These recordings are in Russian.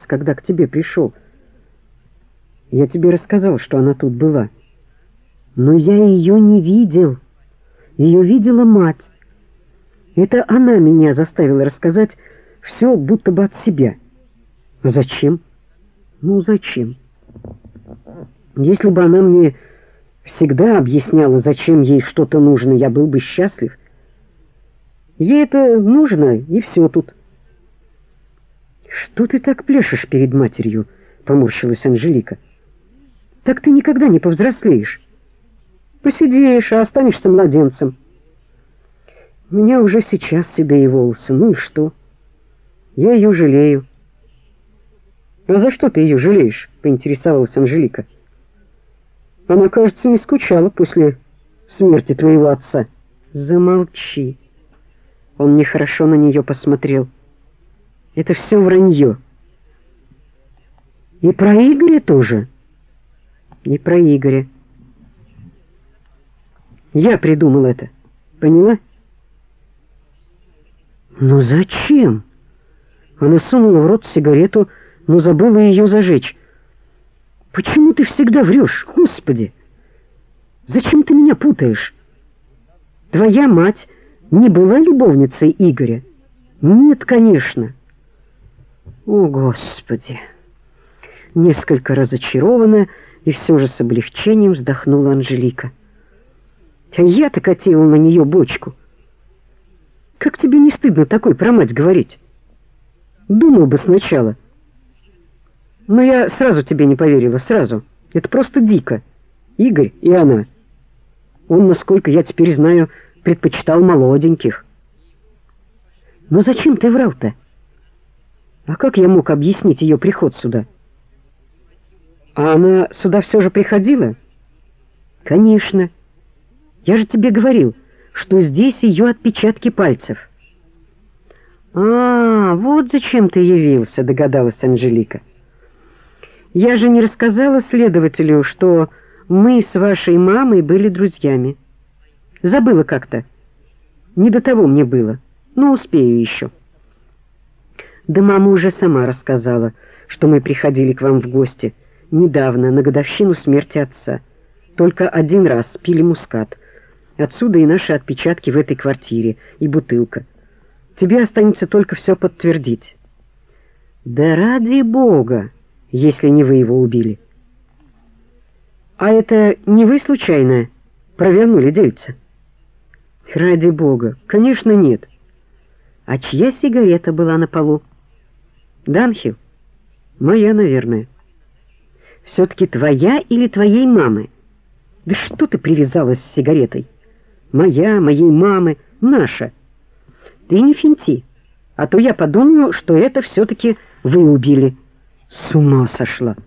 когда к тебе пришел. Я тебе рассказал, что она тут была. Но я ее не видел. Ее видела мать. Это она меня заставила рассказать все будто бы от себя. А зачем? Ну, зачем? Если бы она мне всегда объясняла, зачем ей что-то нужно, я был бы счастлив. Ей это нужно, и все тут. «Что ты так пляшешь перед матерью?» — поморщилась Анжелика. «Так ты никогда не повзрослеешь. Посидеешь, а останешься младенцем. У меня уже сейчас седые волосы, ну и что? Я ее жалею». «А за что ты ее жалеешь?» — поинтересовалась Анжелика. «Она, кажется, не скучала после смерти твоего отца». «Замолчи». Он нехорошо на нее посмотрел. «Это все вранье». «И про Игоря тоже?» «И про Игоря. Я придумал это. Поняла?» «Но зачем?» Она сунула в рот сигарету, но забыла ее зажечь. «Почему ты всегда врешь, Господи? Зачем ты меня путаешь? Твоя мать не была любовницей Игоря?» «Нет, конечно». «О, Господи!» Несколько разочарованная и все же с облегчением вздохнула Анжелика. «А я-то катила на нее бочку. Как тебе не стыдно такой про мать говорить? Думал бы сначала. Но я сразу тебе не поверила, сразу. Это просто дико. Игорь и она. Он, насколько я теперь знаю, предпочитал молоденьких». «Но зачем ты врал-то? А как я мог объяснить ее приход сюда?» «А она сюда все же приходила?» «Конечно. Я же тебе говорил, что здесь ее отпечатки пальцев». «А, вот зачем ты явился», — догадалась Анжелика. «Я же не рассказала следователю, что мы с вашей мамой были друзьями. Забыла как-то. Не до того мне было. Но успею еще». «Да мама уже сама рассказала, что мы приходили к вам в гости недавно, на годовщину смерти отца. Только один раз пили мускат. Отсюда и наши отпечатки в этой квартире, и бутылка. Тебе останется только все подтвердить». «Да ради Бога, если не вы его убили». «А это не вы случайно провернули дельце?» «Ради Бога, конечно, нет». «А чья сигарета была на полу?» «Данхил? Моя, наверное». «Все-таки твоя или твоей мамы?» «Да что ты привязалась с сигаретой? Моя, моей мамы, наша». «Ты не финти, а то я подумаю, что это все-таки вы убили». «С ума сошла!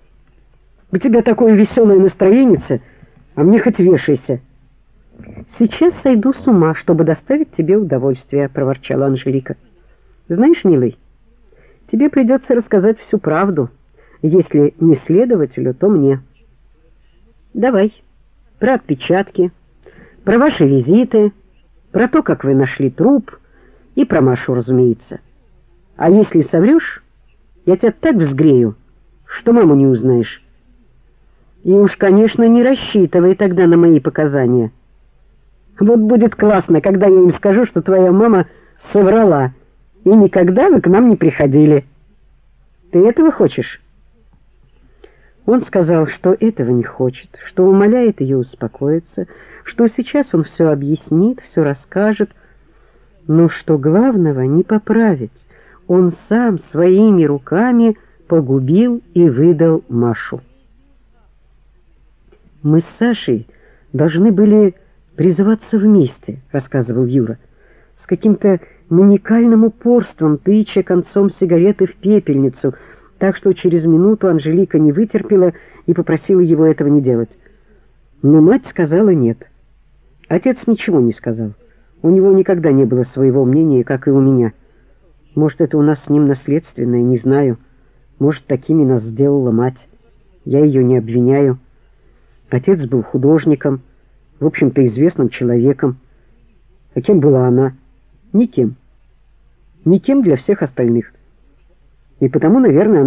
У тебя такое веселое настроение, а мне хоть вешайся». «Сейчас сойду с ума, чтобы доставить тебе удовольствие», — проворчала Анжелика. «Знаешь, милый, тебе придется рассказать всю правду. Если не следователю, то мне. Давай, про отпечатки, про ваши визиты, про то, как вы нашли труп, и про Машу, разумеется. А если соврешь, я тебя так взгрею, что маму не узнаешь. И уж, конечно, не рассчитывай тогда на мои показания. Вот будет классно, когда я им скажу, что твоя мама соврала, и никогда вы к нам не приходили. Ты этого хочешь?» Он сказал, что этого не хочет, что умоляет ее успокоиться, что сейчас он все объяснит, все расскажет, но что главного не поправить. Он сам своими руками погубил и выдал Машу. «Мы с Сашей должны были призываться вместе», — рассказывал Юра, с каким-то маниакальным упорством, тыча концом сигареты в пепельницу, так что через минуту Анжелика не вытерпела и попросила его этого не делать. Но мать сказала нет. Отец ничего не сказал. У него никогда не было своего мнения, как и у меня. Может, это у нас с ним наследственное, не знаю. Может, такими нас сделала мать. Я ее не обвиняю. Отец был художником, в общем-то известным человеком. А кем была она? Никем. Никем для всех остальных. И потому, наверное,